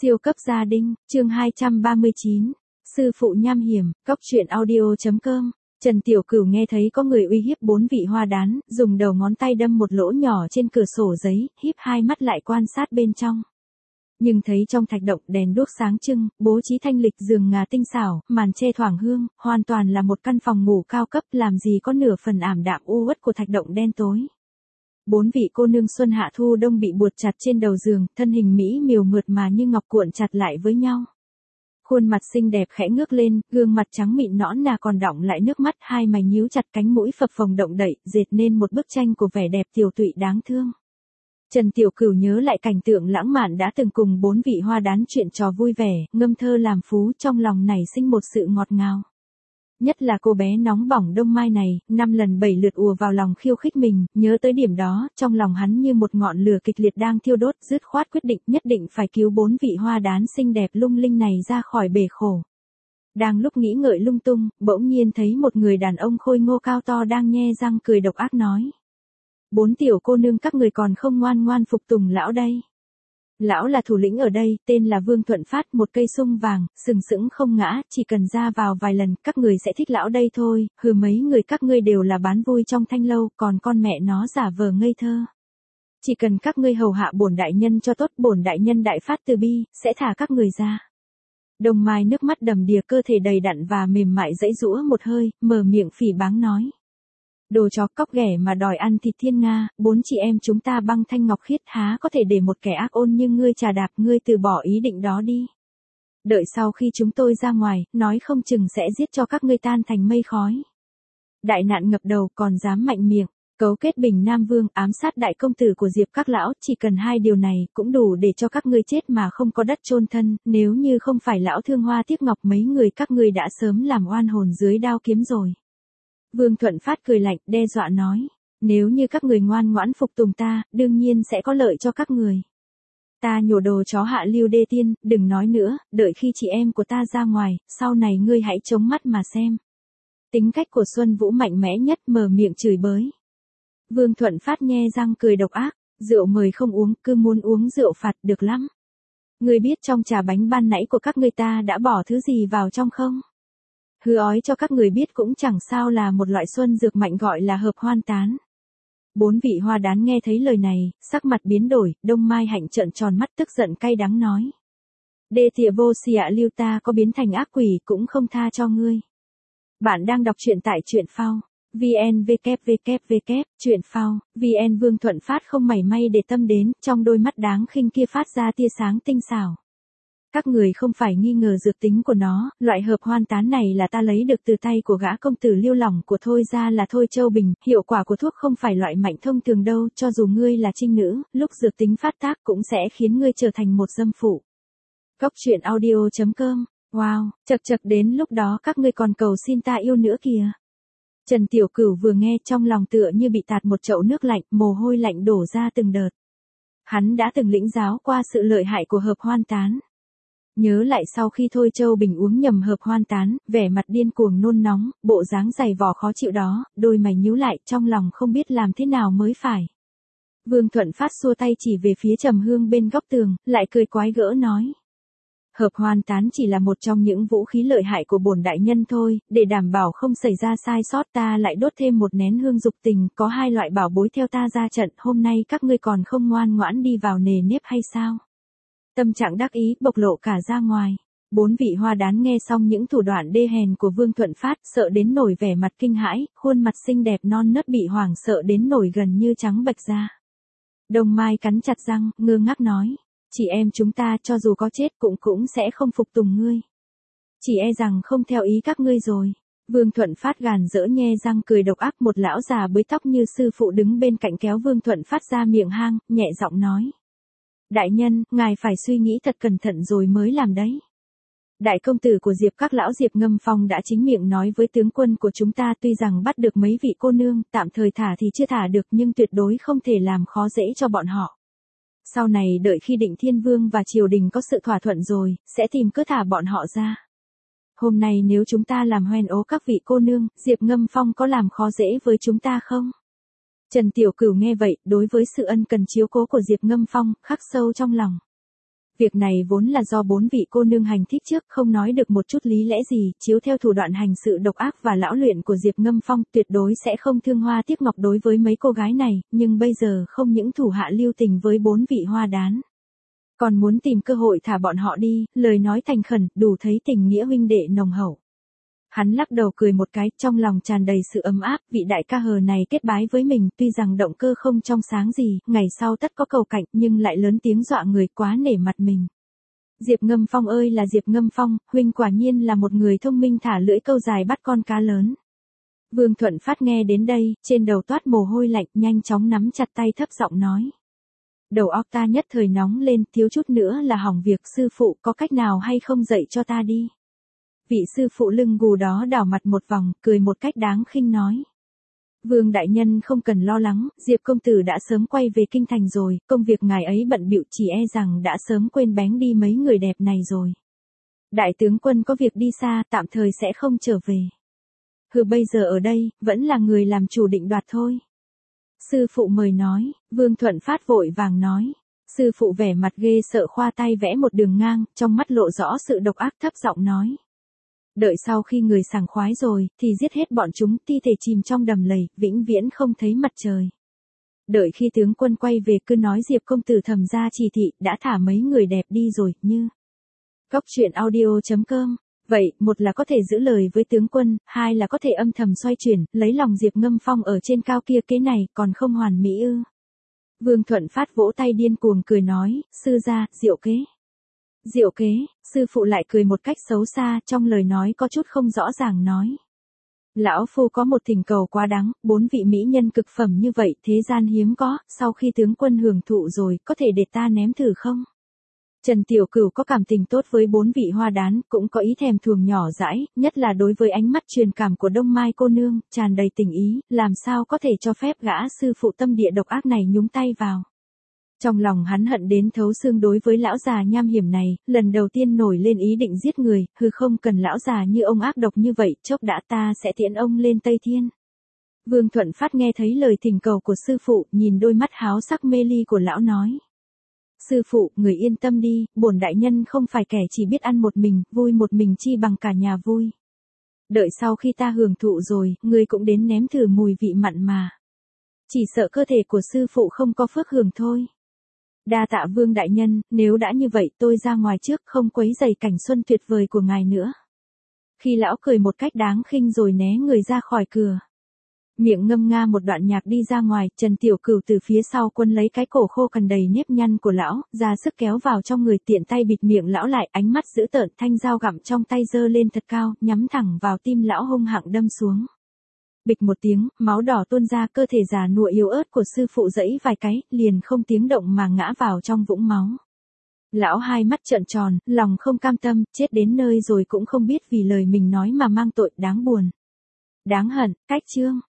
Siêu cấp gia đình, chương 239. Sư phụ nham hiểm, cóc truyện audio.com. Trần Tiểu Cửu nghe thấy có người uy hiếp 4 vị hoa đán, dùng đầu ngón tay đâm một lỗ nhỏ trên cửa sổ giấy, híp hai mắt lại quan sát bên trong. Nhưng thấy trong thạch động đèn đuốc sáng trưng, bố trí thanh lịch giường ngà tinh xảo, màn che thoảng hương, hoàn toàn là một căn phòng ngủ cao cấp, làm gì có nửa phần ảm đạm u uất của thạch động đen tối. 4 vị cô nương xuân hạ thu đông bị buộc chặt trên đầu giường, thân hình mỹ miều mượt mà như ngọc cuộn chặt lại với nhau. Khuôn mặt xinh đẹp khẽ ngước lên, gương mặt trắng mịn nõn nà còn đọng lại nước mắt, hai mày nhíu chặt, cánh mũi phập phồng động đậy, dệt nên một bức tranh của vẻ đẹp tiều tụy đáng thương. Trần Tiểu Cửu nhớ lại cảnh tượng lãng mạn đã từng cùng 4 vị hoa đán chuyện trò vui vẻ, ngâm thơ làm phú, trong lòng nảy sinh một sự ngọt ngào. Nhất là cô bé nóng bỏng Đông Mai này, 5 lần 7 lượt ùa vào lòng khiêu khích mình, nhớ tới điểm đó, trong lòng hắn như một ngọn lửa kịch liệt đang thiêu đốt, dứt khoát quyết định nhất định phải cứu 4 vị hoa đán xinh đẹp lung linh này ra khỏi bể khổ. Đang lúc nghĩ ngợi lung tung, bỗng nhiên thấy một người đàn ông khôi ngô cao to đang nhe răng cười độc ác nói: 4 tiểu cô nương các người còn không ngoan ngoan phục tùng lão đây. Lão là thủ lĩnh ở đây, tên là Vương Thuận Phát, một cây sung vàng, sừng sững không ngã, chỉ cần ra vào vài lần, các người sẽ thích lão đây thôi, hừ, mấy người các ngươi đều là bán vui trong thanh lâu, còn con mẹ nó giả vờ ngây thơ. Chỉ cần các ngươi hầu hạ bổn đại nhân cho tốt, bổn đại nhân đại phát từ bi, sẽ thả các người ra. Đông Mai nước mắt đầm đìa, cơ thể đầy đặn và mềm mại giãy giũa một hơi, mở miệng phỉ báng nói: đồ chó cóc ghẻ mà đòi ăn thịt thiên nga, 4 chị em chúng ta băng thanh ngọc khiết, há có thể để một kẻ ác ôn như ngươi trà đạp, ngươi từ bỏ ý định đó đi. Đợi sau khi chúng tôi ra ngoài, nói không chừng sẽ giết cho các ngươi tan thành mây khói. Đại nạn ngập đầu còn dám mạnh miệng, cấu kết Bình Nam Vương, ám sát đại công tử của Diệp các lão, chỉ cần 2 điều này cũng đủ để cho các ngươi chết mà không có đất chôn thân, nếu như không phải lão thương hoa tiếc ngọc, mấy người các ngươi đã sớm làm oan hồn dưới đao kiếm rồi. Vương Thuận Phát cười lạnh, đe dọa nói: nếu như các người ngoan ngoãn phục tùng ta, đương nhiên sẽ có lợi cho các người. Ta nhổ đồ chó hạ lưu đê tiên, đừng nói nữa, đợi khi chị em của ta ra ngoài, sau này ngươi hãy chống mắt mà xem. Tính cách của Xuân Vũ mạnh mẽ nhất, mở miệng chửi bới. Vương Thuận Phát nhe răng cười độc ác: rượu mời không uống, cứ muốn uống rượu phạt, được lắm. Ngươi biết trong trà bánh ban nãy của các ngươi ta đã bỏ thứ gì vào trong không? Hư ói cho các người biết cũng chẳng sao, là một loại xuân dược mạnh gọi là hợp hoan tán. 4 vị hoa đán nghe thấy lời này, sắc mặt biến đổi, Đông Mai Hạnh trợn tròn mắt tức giận cay đắng nói: đê tiện vô sỉ ạ, lưu ta có biến thành ác quỷ cũng không tha cho ngươi. Bạn đang đọc truyện tại truyện phao vn www. Truyện phao vn. Vương Thuận Phát không mảy may để tâm đến, trong đôi mắt đáng khinh kia phát ra tia sáng tinh xảo. Các người không phải nghi ngờ dược tính của nó, loại hợp hoan tán này là ta lấy được từ tay của gã công tử Liêu Lỏng của Thôi gia là Thôi Châu Bình, hiệu quả của thuốc không phải loại mạnh thông thường đâu, cho dù ngươi là trinh nữ, lúc dược tính phát tác cũng sẽ khiến ngươi trở thành một dâm phụ. Cóc truyện audio.com. Wow, chật đến lúc đó các ngươi còn cầu xin ta yêu nữa kìa. Trần Tiểu Cửu vừa nghe trong lòng tựa như bị tạt một chậu nước lạnh, mồ hôi lạnh đổ ra từng đợt. Hắn đã từng lĩnh giáo qua sự lợi hại của hợp hoan tán. Nhớ lại sau khi Thôi Châu Bình uống nhầm hợp hoan tán, vẻ mặt điên cuồng nôn nóng, bộ dáng dày vò khó chịu đó, đôi mày nhíu lại, trong lòng không biết làm thế nào mới phải. Vương Thuận Phát xua tay chỉ về phía Trầm Hương bên góc tường, lại cười quái gỡ nói: hợp hoan tán chỉ là một trong những vũ khí lợi hại của bổn đại nhân thôi, để đảm bảo không xảy ra sai sót ta lại đốt thêm một nén hương dục tình, có 2 loại bảo bối theo ta ra trận, hôm nay các ngươi còn không ngoan ngoãn đi vào nề nếp hay sao? Tâm trạng đắc ý bộc lộ cả ra ngoài. 4 vị hoa đán nghe xong những thủ đoạn đê hèn của Vương Thuận Phát, sợ đến nổi vẻ mặt kinh hãi, khuôn mặt xinh đẹp non nớt bị hoảng sợ đến nổi gần như trắng bệch ra. Đông Mai cắn chặt răng, ngơ ngác nói: chị em chúng ta cho dù có chết cũng sẽ không phục tùng ngươi. Chỉ e rằng không theo ý các ngươi rồi. Vương Thuận Phát gàn dỡ nhe răng cười độc ác, một lão già bới tóc như sư phụ đứng bên cạnh kéo Vương Thuận Phát ra miệng hang, nhẹ giọng nói: đại nhân, ngài phải suy nghĩ thật cẩn thận rồi mới làm đấy. Đại công tử của Diệp các lão Diệp Ngâm Phong đã chính miệng nói với tướng quân của chúng ta, tuy rằng bắt được mấy vị cô nương, tạm thời thả thì chưa thả được, nhưng tuyệt đối không thể làm khó dễ cho bọn họ. Sau này đợi khi Định Thiên Vương và triều đình có sự thỏa thuận rồi, sẽ tìm cớ thả bọn họ ra. Hôm nay nếu chúng ta làm hoen ố các vị cô nương, Diệp Ngâm Phong có làm khó dễ với chúng ta không? Trần Tiểu Cửu nghe vậy, đối với sự ân cần chiếu cố của Diệp Ngâm Phong, khắc sâu trong lòng. Việc này vốn là do 4 vị cô nương hành thích trước, không nói được một chút lý lẽ gì, chiếu theo thủ đoạn hành sự độc ác và lão luyện của Diệp Ngâm Phong, tuyệt đối sẽ không thương hoa tiếc ngọc đối với mấy cô gái này, nhưng bây giờ không những thủ hạ lưu tình với 4 vị hoa đán, còn muốn tìm cơ hội thả bọn họ đi, lời nói thành khẩn, đủ thấy tình nghĩa huynh đệ nồng hậu. Hắn lắc đầu cười một cái, trong lòng tràn đầy sự ấm áp, vị đại ca hờ này kết bái với mình, tuy rằng động cơ không trong sáng gì, ngày sau tất có cầu cạnh, nhưng lại lớn tiếng dọa người, quá nể mặt mình. Diệp Ngâm Phong ơi là Diệp Ngâm Phong, huynh quả nhiên là một người thông minh thả lưỡi câu dài bắt con cá lớn. Vương Thuận Phát nghe đến đây, trên đầu toát mồ hôi lạnh, nhanh chóng nắm chặt tay thấp giọng nói. Đầu óc ta nhất thời nóng lên, thiếu chút nữa là hỏng việc, sư phụ có cách nào hay không dạy cho ta đi. Vị sư phụ lưng gù đó đảo mặt một vòng, cười một cách đáng khinh nói. Vương đại nhân không cần lo lắng, Diệp công tử đã sớm quay về kinh thành rồi, công việc ngài ấy bận bịu chỉ e rằng đã sớm quên bén đi mấy người đẹp này rồi. Đại tướng quân có việc đi xa, tạm thời sẽ không trở về. Hừ, bây giờ ở đây, vẫn là người làm chủ định đoạt thôi. Sư phụ mời nói, Vương Thuận Phát vội vàng nói. Sư phụ vẻ mặt ghê sợ khoa tay vẽ một đường ngang, trong mắt lộ rõ sự độc ác thấp giọng nói. Đợi sau khi người sảng khoái rồi, thì giết hết bọn chúng, thi thể chìm trong đầm lầy, vĩnh viễn không thấy mặt trời. Đợi khi tướng quân quay về cứ nói Diệp công tử thầm ra chỉ thị, đã thả mấy người đẹp đi rồi, như. Góc truyện audio.com. Vậy, một là có thể giữ lời với tướng quân, hai là có thể âm thầm xoay chuyển, lấy lòng Diệp Ngâm Phong ở trên cao kia, kế này, còn không hoàn mỹ ư. Vương Thuận Phát vỗ tay điên cuồng cười nói, sư gia, diệu kế. Diệu kế, sư phụ lại cười một cách xấu xa, trong lời nói có chút không rõ ràng nói. Lão phu có một thỉnh cầu quá đáng, 4 vị mỹ nhân cực phẩm như vậy, thế gian hiếm có, sau khi tướng quân hưởng thụ rồi, có thể để ta ném thử không? Trần Tiểu Cửu có cảm tình tốt với 4 vị hoa đán, cũng có ý thèm thuồng nhỏ dãi, nhất là đối với ánh mắt truyền cảm của Đông Mai cô nương, tràn đầy tình ý, làm sao có thể cho phép gã sư phụ tâm địa độc ác này nhúng tay vào. Trong lòng hắn hận đến thấu xương đối với lão già nham hiểm này, lần đầu tiên nổi lên ý định giết người, hừ, không cần lão già như ông ác độc như vậy, chốc đã ta sẽ tiễn ông lên Tây Thiên. Vương Thuận Phát nghe thấy lời thỉnh cầu của sư phụ, nhìn đôi mắt háo sắc mê ly của lão nói. Sư phụ, người yên tâm đi, bổn đại nhân không phải kẻ chỉ biết ăn một mình, vui một mình chi bằng cả nhà vui. Đợi sau khi ta hưởng thụ rồi, người cũng đến nếm thử mùi vị mặn mà. Chỉ sợ cơ thể của sư phụ không có phước hưởng thôi. Đa tạ Vương đại nhân, nếu đã như vậy tôi ra ngoài trước, không quấy rầy cảnh xuân tuyệt vời của ngài nữa. Khi lão cười một cách đáng khinh rồi né người ra khỏi cửa. Miệng ngâm nga một đoạn nhạc đi ra ngoài, Trần Tiểu Cửu từ phía sau quân lấy cái cổ khô cằn đầy nếp nhăn của lão, ra sức kéo vào trong người, tiện tay bịt miệng lão lại, ánh mắt dữ tợn, thanh dao gặm trong tay giơ lên thật cao, nhắm thẳng vào tim lão hung hăng đâm xuống. Bịch một tiếng, máu đỏ tuôn ra, cơ thể già nua yếu ớt của sư phụ giãy vài cái, liền không tiếng động mà ngã vào trong vũng máu. Lão hai mắt trợn tròn, lòng không cam tâm, chết đến nơi rồi cũng không biết vì lời mình nói mà mang tội, đáng buồn. Đáng hận, cách chương.